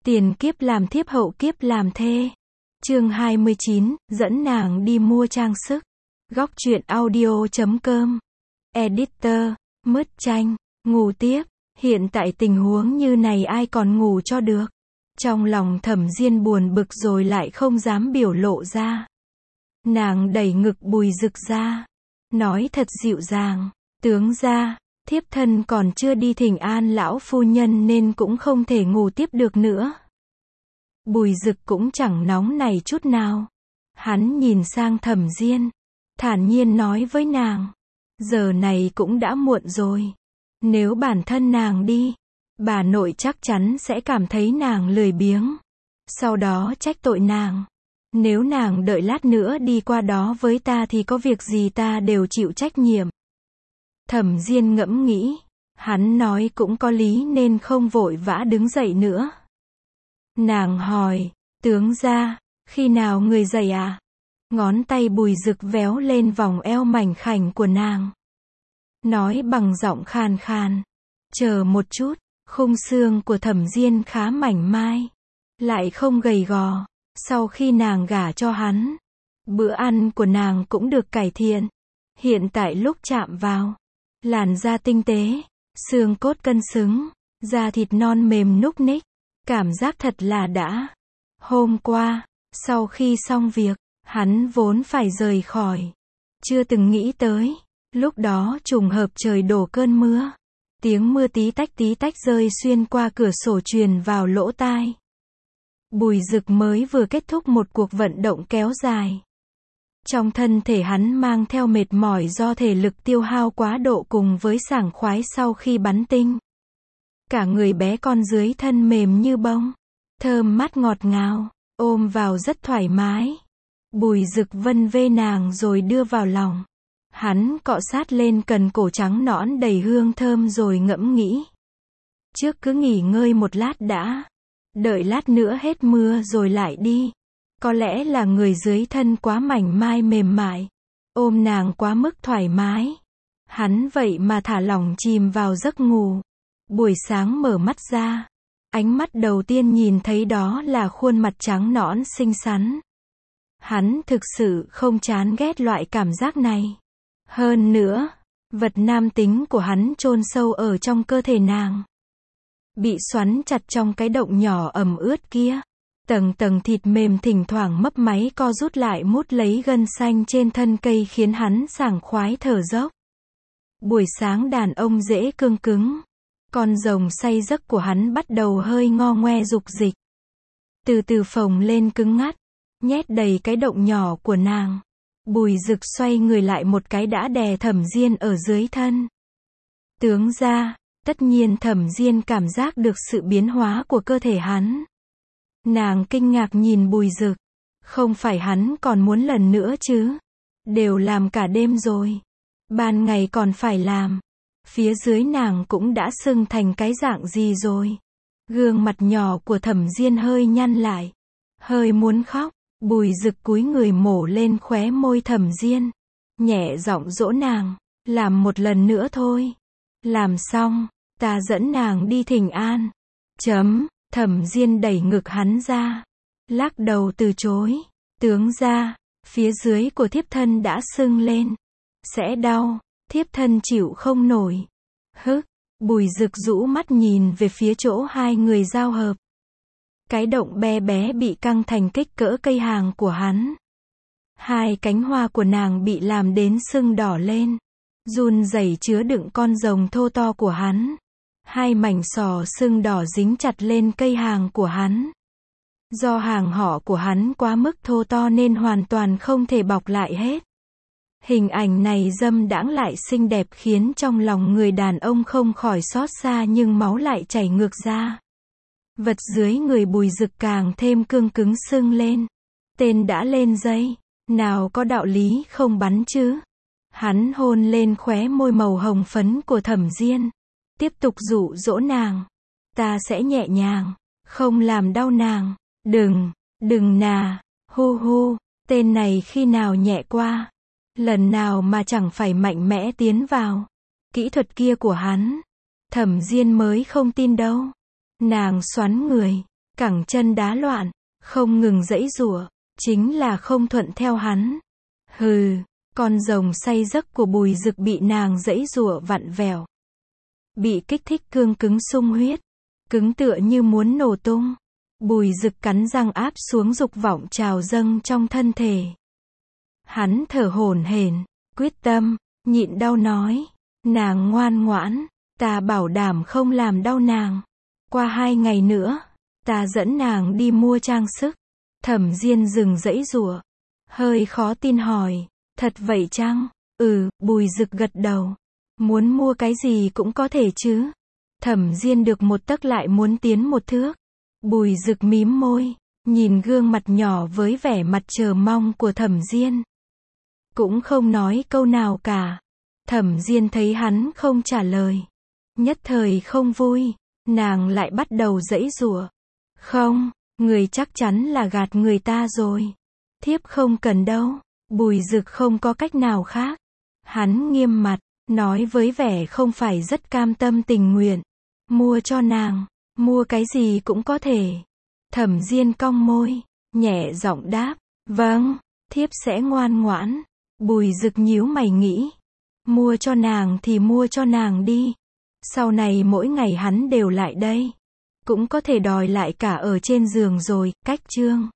Tiền kiếp làm thiếp hậu kiếp làm thê. Chương 29, dẫn nàng đi mua trang sức. Góc truyện audio.com. Editor, Mứt Chanh, ngủ tiếp. Hiện tại tình huống như này ai còn ngủ cho được. Trong lòng Thẩm Diên buồn bực rồi lại không dám biểu lộ ra. Nàng đẩy ngực Bùi Dực ra, nói thật dịu dàng, tướng gia, thiếp thân còn chưa đi thỉnh an lão phu nhân nên cũng không thể ngủ tiếp được nữa. Bùi Dực cũng chẳng nóng nảy chút nào. Hắn nhìn sang Thẩm Diên, thản nhiên nói với nàng, giờ này cũng đã muộn rồi. Nếu bản thân nàng đi, bà nội chắc chắn sẽ cảm thấy nàng lười biếng. Sau đó trách tội nàng. Nếu nàng đợi lát nữa đi qua đó với ta thì có việc gì ta đều chịu trách nhiệm. Thẩm Diên ngẫm nghĩ, hắn nói cũng có lý nên không vội vã đứng dậy nữa. Nàng hỏi, tướng gia, khi nào người dậy à? Ngón tay Bùi Dực véo lên vòng eo mảnh khảnh của nàng. Nói bằng giọng khàn khàn, chờ một chút, khung xương của Thẩm Diên khá mảnh mai, lại không gầy gò. Sau khi nàng gả cho hắn, bữa ăn của nàng cũng được cải thiện. Hiện tại lúc chạm vào, làn da tinh tế, xương cốt cân xứng, da thịt non mềm núc ních, cảm giác thật là đã. Hôm qua, sau khi xong việc, hắn vốn phải rời khỏi. Chưa từng nghĩ tới, lúc đó trùng hợp trời đổ cơn mưa. Tiếng mưa tí tách rơi xuyên qua cửa sổ truyền vào lỗ tai. Bùi Dực mới vừa kết thúc một cuộc vận động kéo dài. Trong thân thể hắn mang theo mệt mỏi do thể lực tiêu hao quá độ cùng với sảng khoái sau khi bắn tinh. Cả người bé con dưới thân mềm như bông, thơm mát ngọt ngào, ôm vào rất thoải mái. Bùi Dực vân vê nàng rồi đưa vào lòng. Hắn cọ sát lên cần cổ trắng nõn đầy hương thơm rồi ngẫm nghĩ. Trước cứ nghỉ ngơi một lát đã. Đợi lát nữa hết mưa rồi lại đi. Có lẽ là người dưới thân quá mảnh mai mềm mại. Ôm nàng quá mức thoải mái. Hắn vậy mà thả lỏng chìm vào giấc ngủ. Buổi sáng mở mắt ra. Ánh mắt đầu tiên nhìn thấy đó là khuôn mặt trắng nõn xinh xắn. Hắn thực sự không chán ghét loại cảm giác này. Hơn nữa, vật nam tính của hắn chôn sâu ở trong cơ thể nàng. Bị xoắn chặt trong cái động nhỏ ẩm ướt kia. Tầng tầng thịt mềm thỉnh thoảng mấp máy co rút lại mút lấy gân xanh trên thân cây khiến hắn sảng khoái thở dốc. Buổi sáng đàn ông dễ cương cứng. Con rồng say giấc của hắn bắt đầu hơi ngo ngoe dục dịch. Từ từ phồng lên cứng ngắt, nhét đầy cái động nhỏ của nàng. Bùi Dực xoay người lại một cái đã đè Thẩm Diên ở dưới thân. Tướng gia, tất nhiên Thẩm Diên cảm giác được sự biến hóa của cơ thể hắn. Nàng kinh ngạc nhìn Bùi Dực. Không phải hắn còn muốn lần nữa chứ? Đều làm cả đêm rồi. Ban ngày còn phải làm. Phía dưới nàng cũng đã sưng thành cái dạng gì rồi? Gương mặt nhỏ của Thẩm Diên hơi nhăn lại. Hơi muốn khóc. Bùi Dực cúi người mổ lên khóe môi Thẩm Diên. Nhẹ giọng dỗ nàng. Làm một lần nữa thôi. Làm xong, ta dẫn nàng đi thỉnh an. Thẩm Diên đẩy ngực hắn ra. Lắc đầu từ chối. Tướng gia, phía dưới của thiếp thân đã sưng lên. Sẽ đau, thiếp thân chịu không nổi. Bùi Dực rũ mắt nhìn về phía chỗ hai người giao hợp. Cái động bé bé bị căng thành kích cỡ cây hàng của hắn. Hai cánh hoa của nàng bị làm đến sưng đỏ lên. Run rẩy chứa đựng con rồng thô to của hắn. Hai mảnh sò sưng đỏ dính chặt lên cây hàng của hắn. Do hàng họ của hắn quá mức thô to nên hoàn toàn không thể bọc lại hết. Hình ảnh này dâm đãng lại xinh đẹp khiến trong lòng người đàn ông không khỏi xót xa nhưng máu lại chảy ngược ra. Vật dưới người Bùi Dực càng thêm cương cứng sưng lên. Tên đã lên dây, nào có đạo lý không bắn chứ. Hắn hôn lên khóe môi màu hồng phấn của Thẩm Diên. Tiếp tục dụ dỗ nàng. Ta sẽ nhẹ nhàng, không làm đau nàng. Đừng nà, hu, tên này khi nào nhẹ qua. Lần nào mà chẳng phải mạnh mẽ tiến vào. Kỹ thuật kia của hắn. Thẩm Diên mới không tin đâu. Nàng xoắn người, cẳng chân đá loạn, không ngừng giãy giụa, chính là không thuận theo hắn. Hừ, con rồng say giấc của Bùi Dực bị nàng giãy giụa vặn vẹo. Bị kích thích cương cứng sung huyết, cứng tựa như muốn nổ tung. Bùi Dực cắn răng áp xuống dục vọng trào dâng trong thân thể. Hắn thở hổn hển, quyết tâm, nhịn đau nói, nàng ngoan ngoãn, ta bảo đảm không làm đau nàng. Qua 2 ngày nữa, ta dẫn nàng đi mua trang sức. Thẩm Diên dừng giãy giụa, hơi khó tin hỏi, thật vậy chăng? Bùi Dực gật đầu. Muốn mua cái gì cũng có thể chứ. Thẩm Diên được một tấc lại muốn tiến một thước. Bùi Dực mím môi, nhìn gương mặt nhỏ với vẻ mặt chờ mong của Thẩm Diên. Cũng không nói câu nào cả. Thẩm Diên thấy hắn không trả lời, nhất thời không vui, nàng lại bắt đầu giãy giụa. Không, người chắc chắn là gạt người ta rồi. Thiếp không cần đâu. Bùi Dực không có cách nào khác. Hắn nghiêm mặt, nói với vẻ không phải rất cam tâm tình nguyện. Mua cho nàng, mua cái gì cũng có thể. Thẩm Diên cong môi, nhẹ giọng đáp, vâng, thiếp sẽ ngoan ngoãn. Bùi Dực nhíu mày nghĩ, mua cho nàng thì mua cho nàng đi. Sau này mỗi ngày hắn đều lại đây, cũng có thể đòi lại cả ở trên giường rồi. Cách chương